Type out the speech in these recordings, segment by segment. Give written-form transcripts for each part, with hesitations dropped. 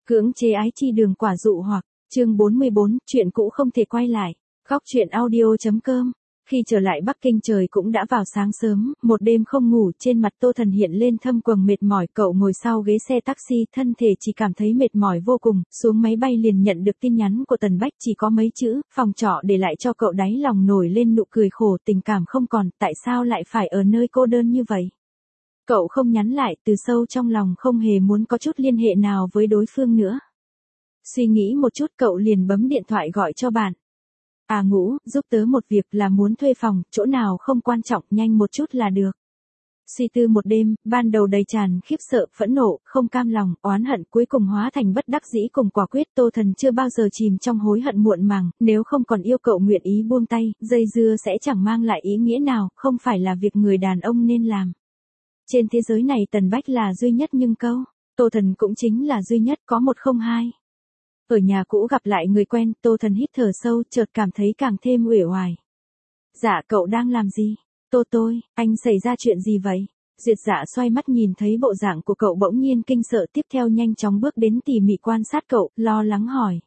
Cưỡng chế ái chi đường quả dụ hoặc, chương 44, chuyện cũ không thể quay lại. Góc truyện audio.com. Khi trở lại Bắc Kinh trời cũng đã vào sáng sớm, một đêm không ngủ, trên mặt Tô Thần hiện lên thâm quầng mệt mỏi. Cậu ngồi sau ghế xe taxi, thân thể chỉ cảm thấy mệt mỏi vô cùng. Xuống máy bay liền nhận được tin nhắn của Tần Bách, chỉ có mấy chữ, phòng trọ để lại cho cậu, đáy lòng nổi lên nụ cười khổ. Tình cảm không còn, tại sao lại phải ở nơi cô đơn như vậy? Cậu không nhắn lại, từ sâu trong lòng không hề muốn có chút liên hệ nào với đối phương nữa. Suy nghĩ một chút, cậu liền bấm điện thoại gọi cho bạn. À Ngũ, giúp tớ một việc, là muốn thuê phòng, chỗ nào không quan trọng, nhanh một chút là được. Suy tư một đêm, ban đầu đầy tràn khiếp sợ, phẫn nộ, không cam lòng, oán hận, cuối cùng hóa thành bất đắc dĩ cùng quả quyết. Tô Thần chưa bao giờ chìm trong hối hận muộn màng, nếu không còn yêu cậu nguyện ý buông tay, dây dưa sẽ chẳng mang lại ý nghĩa nào, không phải là việc người đàn ông nên làm. Trên thế giới này Tần Bách là duy nhất, nhưng Tô Thần cũng chính là duy nhất, có một không hai. Ở nhà cũ gặp lại người quen, Tô Thần hít thở sâu, chợt cảm thấy càng thêm uể oải. Dạ, cậu đang làm gì? Anh xảy ra chuyện gì vậy? Duyệt Dạ xoay mắt nhìn thấy bộ dạng của cậu bỗng nhiên kinh sợ, tiếp theo nhanh chóng bước đến tỉ mỉ quan sát cậu, lo lắng hỏi.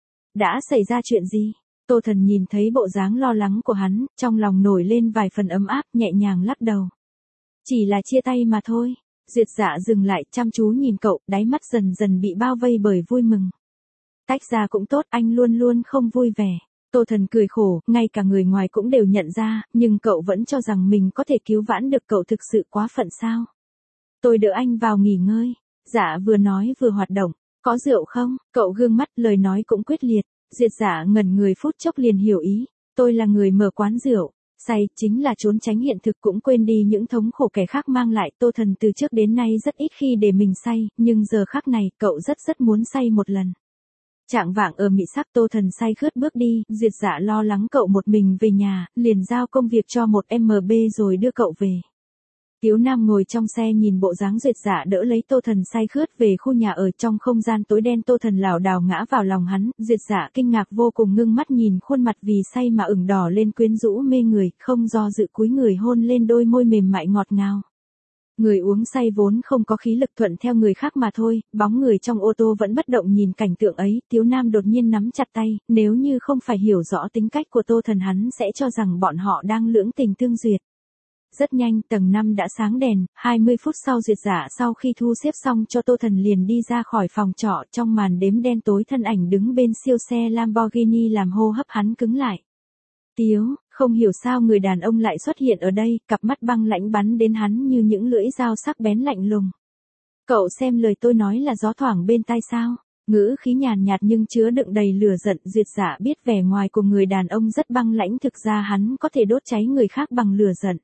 Đã xảy ra chuyện gì? Tô Thần nhìn thấy bộ dáng lo lắng của hắn, trong lòng nổi lên vài phần ấm áp, nhẹ nhàng lắc đầu. Chỉ là chia tay mà thôi. Duyệt Dạ dừng lại, chăm chú nhìn cậu, đáy mắt dần dần bị bao vây bởi vui mừng. Tách ra cũng tốt, anh luôn luôn không vui vẻ. Tô Thần cười khổ, ngay cả người ngoài cũng đều nhận ra, nhưng cậu vẫn cho rằng mình có thể cứu vãn được. Cậu thực sự quá phận sao? Tôi đỡ anh vào nghỉ ngơi. Dạ vừa nói vừa hoạt động. Có rượu không? Cậu gương mắt, lời nói cũng quyết liệt. Duyệt Dạ ngẩn người phút chốc liền hiểu ý. Tôi là người mở quán rượu. Say chính là trốn tránh hiện thực, cũng quên đi những thống khổ kẻ khác mang lại. Tô Thần từ trước đến nay rất ít khi để mình say, nhưng giờ khắc này, cậu rất muốn say một lần. Trạng vạng ở Mỹ Sắc, Tô Thần say khướt bước đi, Duyệt Dạ lo lắng cậu một mình về nhà, liền giao công việc cho một MB rồi đưa cậu về. Tiếu Nam ngồi trong xe nhìn bộ dáng Duyệt Dạ đỡ lấy Tô Thần say khướt về khu nhà ở. Trong không gian tối đen, Tô Thần lảo đảo ngã vào lòng hắn. Duyệt Dạ kinh ngạc vô cùng, ngưng mắt nhìn khuôn mặt vì say mà ửng đỏ lên quyến rũ mê người, không do dự cúi người hôn lên đôi môi mềm mại ngọt ngào. Người uống say vốn không có khí lực thuận theo người khác mà thôi. Bóng người trong ô tô vẫn bất động nhìn cảnh tượng ấy. Tiếu Nam đột nhiên nắm chặt tay, nếu như không phải hiểu rõ tính cách của Tô Thần, hắn sẽ cho rằng bọn họ đang lưỡng tình tương duyệt. Rất nhanh, tầng 5 đã sáng đèn, 20 phút sau Duyệt Dạ sau khi thu xếp xong cho Tô Thần liền đi ra khỏi phòng trọ. Trong màn đêm đen tối, thân ảnh đứng bên siêu xe Lamborghini làm hô hấp hắn cứng lại. Tiếu, không hiểu sao người đàn ông lại xuất hiện ở đây, cặp mắt băng lãnh bắn đến hắn như những lưỡi dao sắc bén lạnh lùng. Cậu xem lời tôi nói là gió thoảng bên tai sao? Ngữ khí nhàn nhạt nhưng chứa đựng đầy lửa giận. Duyệt Dạ biết vẻ ngoài của người đàn ông rất băng lãnh, thực ra hắn có thể đốt cháy người khác bằng lửa giận.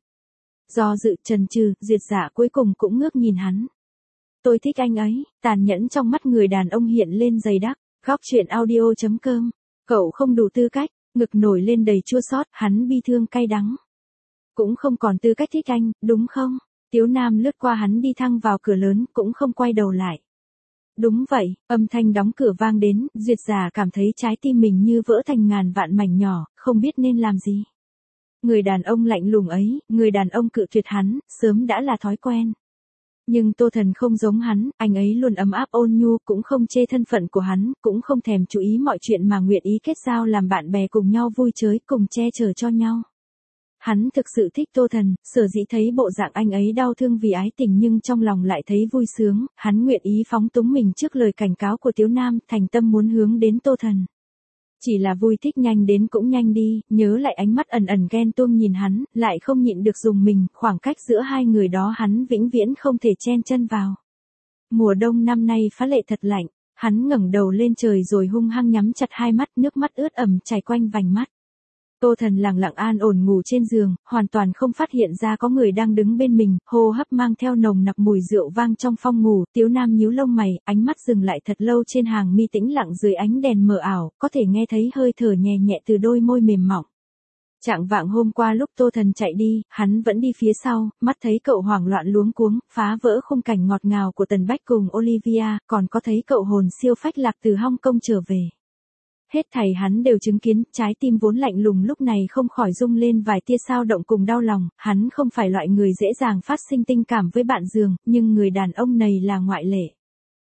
Do dự chần chừ, Duyệt Dạ cuối cùng cũng ngước nhìn hắn. Tôi thích anh ấy. Tàn nhẫn trong mắt người đàn ông hiện lên dày đặc. Góc truyện audio.com. Cậu không đủ tư cách. Ngực nổi lên đầy chua xót, hắn bi thương cay đắng. Cũng không còn tư cách thích anh, đúng không? Tiếu Nam lướt qua hắn đi thẳng vào cửa lớn, cũng không quay đầu lại. Đúng vậy, âm thanh đóng cửa vang đến, Duyệt Dạ cảm thấy trái tim mình như vỡ thành ngàn vạn mảnh nhỏ, không biết nên làm gì. Người đàn ông lạnh lùng ấy, người đàn ông cự tuyệt hắn, sớm đã là thói quen. Nhưng Tô Thần không giống hắn, anh ấy luôn ấm áp ôn nhu, cũng không chê thân phận của hắn, cũng không thèm chú ý mọi chuyện mà nguyện ý kết giao làm bạn bè cùng nhau vui chơi, cùng che chở cho nhau. Hắn thực sự thích Tô Thần, sở dĩ thấy bộ dạng anh ấy đau thương vì ái tình nhưng trong lòng lại thấy vui sướng, hắn nguyện ý phóng túng mình trước lời cảnh cáo của Tiếu Nam, thành tâm muốn hướng đến Tô Thần. Chỉ là vui thích nhanh đến cũng nhanh đi, nhớ lại ánh mắt ẩn ẩn ghen tuông nhìn hắn, lại không nhịn được dùng mình, khoảng cách giữa hai người đó hắn vĩnh viễn không thể chen chân vào. Mùa đông năm nay phá lệ thật lạnh, hắn ngẩng đầu lên trời rồi hung hăng nhắm chặt hai mắt, nước mắt ướt ẩm chảy quanh vành mắt. Tô Thần lặng lặng an ổn ngủ trên giường, hoàn toàn không phát hiện ra có người đang đứng bên mình, hô hấp mang theo nồng nặc mùi rượu vang trong phòng ngủ. Tiếu Nam nhíu lông mày, ánh mắt dừng lại thật lâu trên hàng mi tĩnh lặng dưới ánh đèn mờ ảo, có thể nghe thấy hơi thở nhẹ nhẹ từ đôi môi mềm mỏng. Trạng vạng hôm qua lúc Tô Thần chạy đi, hắn vẫn đi phía sau, mắt thấy cậu hoảng loạn luống cuống, phá vỡ khung cảnh ngọt ngào của Tần Bách cùng Olivia, còn có thấy cậu hồn siêu phách lạc từ Hong Kong trở về. Hết thảy hắn đều chứng kiến, trái tim vốn lạnh lùng lúc này không khỏi rung lên vài tia xao động cùng đau lòng. Hắn không phải loại người dễ dàng phát sinh tình cảm với bạn giường, nhưng người đàn ông này là ngoại lệ.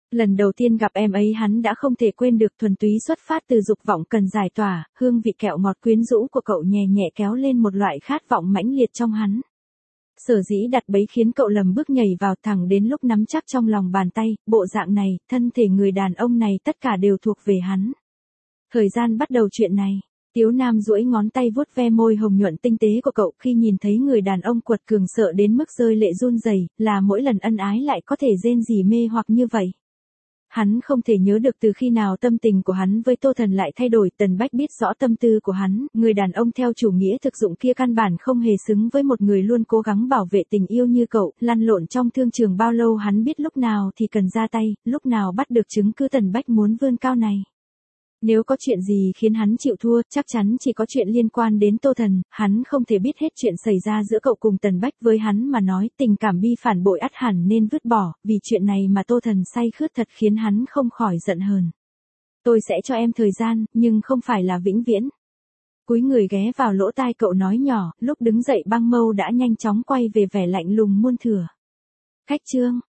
Lần đầu tiên gặp em ấy hắn đã không thể quên được, thuần túy xuất phát từ dục vọng cần giải tỏa, hương vị kẹo ngọt quyến rũ của cậu nhẹ nhẹ kéo lên một loại khát vọng mãnh liệt trong hắn. Sở dĩ đặt bẫy khiến cậu lầm bước nhảy vào, thẳng đến lúc nắm chắc trong lòng bàn tay, bộ dạng này, thân thể người đàn ông này tất cả đều thuộc về hắn. Thời gian bắt đầu chuyện này. Tiếu Nam duỗi ngón tay vuốt ve môi hồng nhuận tinh tế của cậu khi nhìn thấy người đàn ông quật cường sợ đến mức rơi lệ run rẩy, là mỗi lần ân ái lại có thể rên rỉ mê hoặc như vậy. Hắn không thể nhớ được từ khi nào tâm tình của hắn với Tô Thần lại thay đổi. Tần Bách biết rõ tâm tư của hắn, người đàn ông theo chủ nghĩa thực dụng kia căn bản không hề xứng với một người luôn cố gắng bảo vệ tình yêu như cậu. Lăn lộn trong thương trường bao lâu hắn biết lúc nào thì cần ra tay, lúc nào bắt được chứng cứ Tần Bách muốn vươn cao này. Nếu có chuyện gì khiến hắn chịu thua, chắc chắn chỉ có chuyện liên quan đến Tô Thần. Hắn không thể biết hết chuyện xảy ra giữa cậu cùng Tần Bách. Với hắn mà nói, tình cảm bi phản bội ắt hẳn nên vứt bỏ, vì chuyện này mà Tô Thần say khướt thật khiến hắn không khỏi giận hờn. Tôi sẽ cho em thời gian, nhưng không phải là vĩnh viễn. Cúi người ghé vào lỗ tai cậu nói nhỏ, lúc đứng dậy Băng Mâu đã nhanh chóng quay về vẻ lạnh lùng muôn thủa. Khách Trương,